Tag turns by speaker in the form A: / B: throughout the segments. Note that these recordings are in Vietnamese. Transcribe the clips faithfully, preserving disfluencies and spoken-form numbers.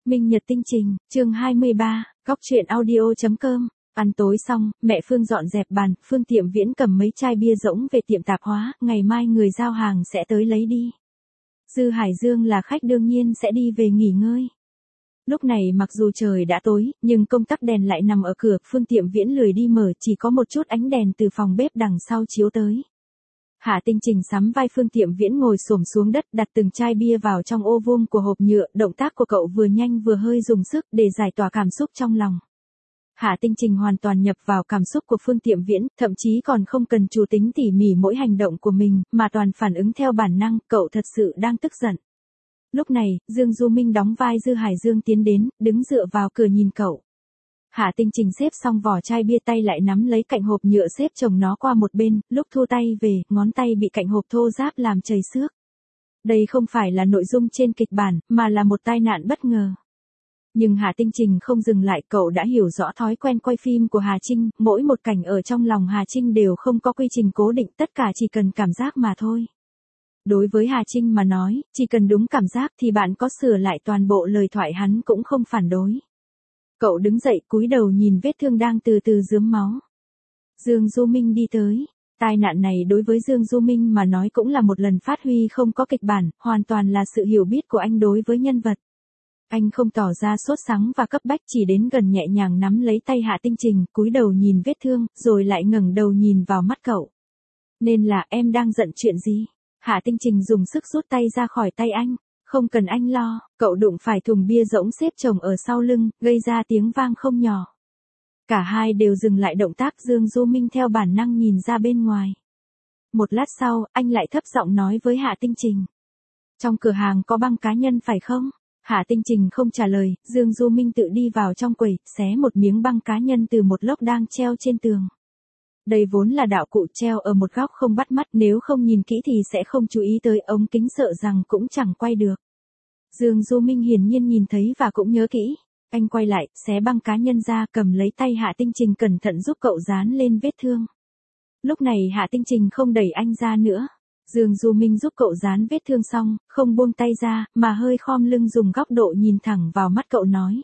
A: Minh Nhật Tinh Trình, chương hai mươi ba, Cóc truyện audio.com. Ăn tối xong, mẹ Phương dọn dẹp bàn, Phương Tiệm Viễn cầm mấy chai bia rỗng về tiệm tạp hóa, ngày mai người giao hàng sẽ tới lấy đi. Dư Hải Dương là khách đương nhiên sẽ đi về nghỉ ngơi. Lúc này mặc dù trời đã tối, nhưng công tắc đèn lại nằm ở cửa, Phương Tiệm Viễn lười đi mở, chỉ có một chút ánh đèn từ phòng bếp đằng sau chiếu tới. Hạ Tinh Trình sắm vai Phương Tiệm Viễn ngồi xổm xuống đất, đặt từng chai bia vào trong ô vuông của hộp nhựa, động tác của cậu vừa nhanh vừa hơi dùng sức để giải tỏa cảm xúc trong lòng. Hạ Tinh Trình hoàn toàn nhập vào cảm xúc của Phương Tiệm Viễn, thậm chí còn không cần chủ tính tỉ mỉ mỗi hành động của mình, mà toàn phản ứng theo bản năng, cậu thật sự đang tức giận. Lúc này, Dương Du Minh đóng vai Dư Hải Dương tiến đến, đứng dựa vào cửa nhìn cậu. Hạ Tinh Trình xếp xong vỏ chai bia, tay lại nắm lấy cạnh hộp nhựa xếp chồng nó qua một bên, lúc thu tay về, ngón tay bị cạnh hộp thô ráp làm chảy xước. Đây không phải là nội dung trên kịch bản, mà là một tai nạn bất ngờ. Nhưng Hạ Tinh Trình không dừng lại, cậu đã hiểu rõ thói quen quay phim của Hà Trinh, mỗi một cảnh ở trong lòng Hà Trinh đều không có quy trình cố định, tất cả chỉ cần cảm giác mà thôi. Đối với Hà Trinh mà nói, chỉ cần đúng cảm giác thì bạn có sửa lại toàn bộ lời thoại hắn cũng không phản đối. Cậu đứng dậy cúi đầu nhìn vết thương đang từ từ rướm máu. Dương Du Minh đi tới. Tai nạn này đối với Dương Du Minh mà nói cũng là một lần phát huy không có kịch bản, hoàn toàn là sự hiểu biết của anh đối với nhân vật. Anh không tỏ ra sốt sắng và cấp bách, chỉ đến gần nhẹ nhàng nắm lấy tay Hạ Tinh Trình, cúi đầu nhìn vết thương, rồi lại ngẩng đầu nhìn vào mắt cậu. Nên là em đang giận chuyện gì? Hạ Tinh Trình dùng sức rút tay ra khỏi tay anh. Không cần anh lo, cậu đụng phải thùng bia rỗng xếp chồng ở sau lưng, gây ra tiếng vang không nhỏ. Cả hai đều dừng lại động tác, Dương Du Minh theo bản năng nhìn ra bên ngoài. Một lát sau, anh lại thấp giọng nói với Hạ Tinh Trình. Trong cửa hàng có băng cá nhân phải không? Hạ Tinh Trình không trả lời, Dương Du Minh tự đi vào trong quầy, xé một miếng băng cá nhân từ một lốc đang treo trên tường. Đây vốn là đạo cụ treo ở một góc không bắt mắt, nếu không nhìn kỹ thì sẽ không chú ý tới, ống kính sợ rằng cũng chẳng quay được. Dương Du Minh hiển nhiên nhìn thấy và cũng nhớ kỹ. Anh quay lại, xé băng cá nhân ra, cầm lấy tay Hạ Tinh Trình cẩn thận giúp cậu dán lên vết thương. Lúc này Hạ Tinh Trình không đẩy anh ra nữa. Dương Du Minh giúp cậu dán vết thương xong, không buông tay ra, mà hơi khom lưng dùng góc độ nhìn thẳng vào mắt cậu nói.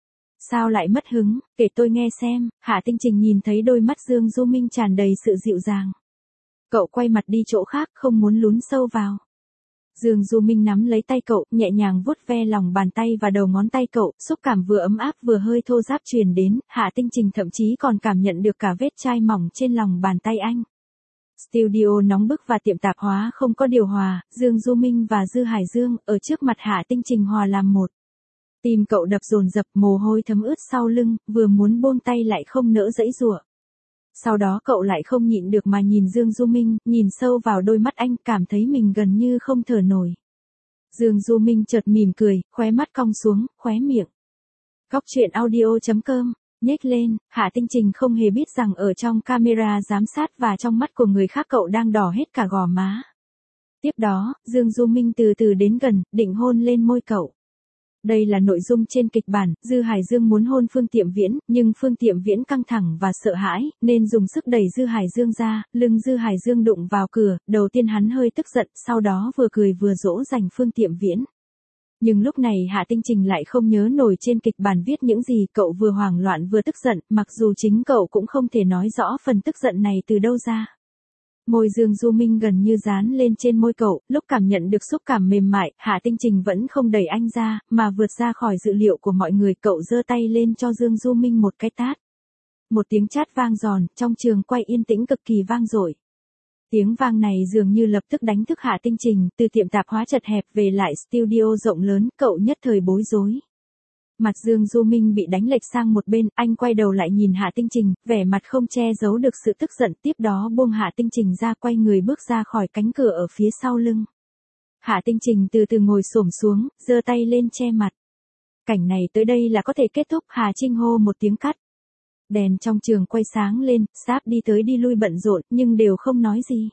A: Sao lại mất hứng, kể tôi nghe xem. Hạ Tinh Trình nhìn thấy đôi mắt Dương Du Minh tràn đầy sự dịu dàng. Cậu quay mặt đi chỗ khác, không muốn lún sâu vào. Dương Du Minh nắm lấy tay cậu, nhẹ nhàng vuốt ve lòng bàn tay và đầu ngón tay cậu, xúc cảm vừa ấm áp vừa hơi thô ráp truyền đến. Hạ Tinh Trình thậm chí còn cảm nhận được cả vết chai mỏng trên lòng bàn tay anh. Studio nóng bức và tiệm tạp hóa không có điều hòa, Dương Du Minh và Dư Hải Dương ở trước mặt Hạ Tinh Trình hòa làm một. Tim cậu đập dồn dập, mồ hôi thấm ướt sau lưng, vừa muốn buông tay lại không nỡ giãy giụa. Sau đó cậu lại không nhịn được mà nhìn Dương Du Minh, nhìn sâu vào đôi mắt anh, cảm thấy mình gần như không thở nổi. Dương Du Minh chợt mỉm cười, khóe mắt cong xuống, khóe miệng. Cóc truyện audio.com, nhếch lên. Hạ Tinh Trình không hề biết rằng ở trong camera giám sát và trong mắt của người khác cậu đang đỏ hết cả gò má. Tiếp đó, Dương Du Minh từ từ đến gần, định hôn lên môi cậu. Đây là nội dung trên kịch bản, Dư Hải Dương muốn hôn Phương Tiệm Viễn, nhưng Phương Tiệm Viễn căng thẳng và sợ hãi, nên dùng sức đẩy Dư Hải Dương ra, lưng Dư Hải Dương đụng vào cửa, đầu tiên hắn hơi tức giận, sau đó vừa cười vừa dỗ dành Phương Tiệm Viễn. Nhưng lúc này Hạ Tinh Trình lại không nhớ nổi trên kịch bản viết những gì, cậu vừa hoảng loạn vừa tức giận, mặc dù chính cậu cũng không thể nói rõ phần tức giận này từ đâu ra. Môi Dương Du Minh gần như dán lên trên môi cậu, lúc cảm nhận được xúc cảm mềm mại, Hạ Tinh Trình vẫn không đẩy anh ra, mà vượt ra khỏi dự liệu của mọi người, cậu giơ tay lên cho Dương Du Minh một cái tát. Một tiếng chát vang giòn, trong trường quay yên tĩnh cực kỳ vang dội. Tiếng vang này dường như lập tức đánh thức Hạ Tinh Trình, từ tiệm tạp hóa chật hẹp về lại studio rộng lớn, cậu nhất thời bối rối. Mặt Dương Du Minh bị đánh lệch sang một bên, anh quay đầu lại nhìn Hạ Tinh Trình, vẻ mặt không che giấu được sự tức giận, tiếp đó buông Hạ Tinh Trình ra, quay người bước ra khỏi cánh cửa ở phía sau lưng. Hạ Tinh Trình từ từ ngồi xổm xuống, giơ tay lên che mặt. Cảnh này tới đây là có thể kết thúc, Hà Trinh hô một tiếng cắt. Đèn trong trường quay sáng lên, staff đi tới đi lui bận rộn, nhưng đều không nói gì.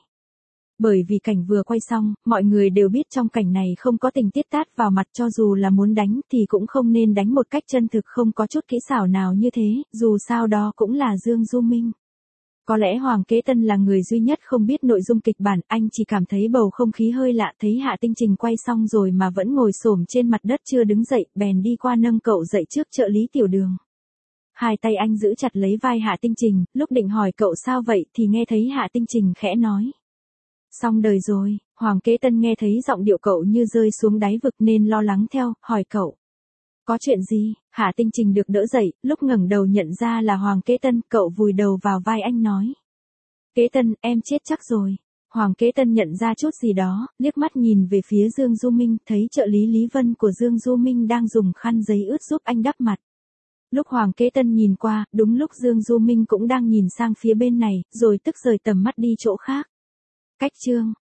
A: Bởi vì cảnh vừa quay xong, mọi người đều biết trong cảnh này không có tình tiết tát vào mặt, cho dù là muốn đánh thì cũng không nên đánh một cách chân thực, không có chút kỹ xảo nào như thế, dù sao đó cũng là Dương Du Minh. Có lẽ Hoàng Kế Tân là người duy nhất không biết nội dung kịch bản, anh chỉ cảm thấy bầu không khí hơi lạ, thấy Hạ Tinh Trình quay xong rồi mà vẫn ngồi xổm trên mặt đất chưa đứng dậy, bèn đi qua nâng cậu dậy trước trợ lý tiểu đường. Hai tay anh giữ chặt lấy vai Hạ Tinh Trình, lúc định hỏi cậu sao vậy thì nghe thấy Hạ Tinh Trình khẽ nói. Xong đời rồi. Hoàng Kế Tân nghe thấy giọng điệu cậu như rơi xuống đáy vực nên lo lắng theo, hỏi cậu. Có chuyện gì? Hạ Tinh Trình được đỡ dậy, lúc ngẩng đầu nhận ra là Hoàng Kế Tân, cậu vùi đầu vào vai anh nói. Kế Tân, em chết chắc rồi. Hoàng Kế Tân nhận ra chút gì đó, liếc mắt nhìn về phía Dương Du Minh, thấy trợ lý Lý Vân của Dương Du Minh đang dùng khăn giấy ướt giúp anh đắp mặt. Lúc Hoàng Kế Tân nhìn qua, đúng lúc Dương Du Minh cũng đang nhìn sang phía bên này, rồi tức rời tầm mắt đi chỗ khác. Cách chương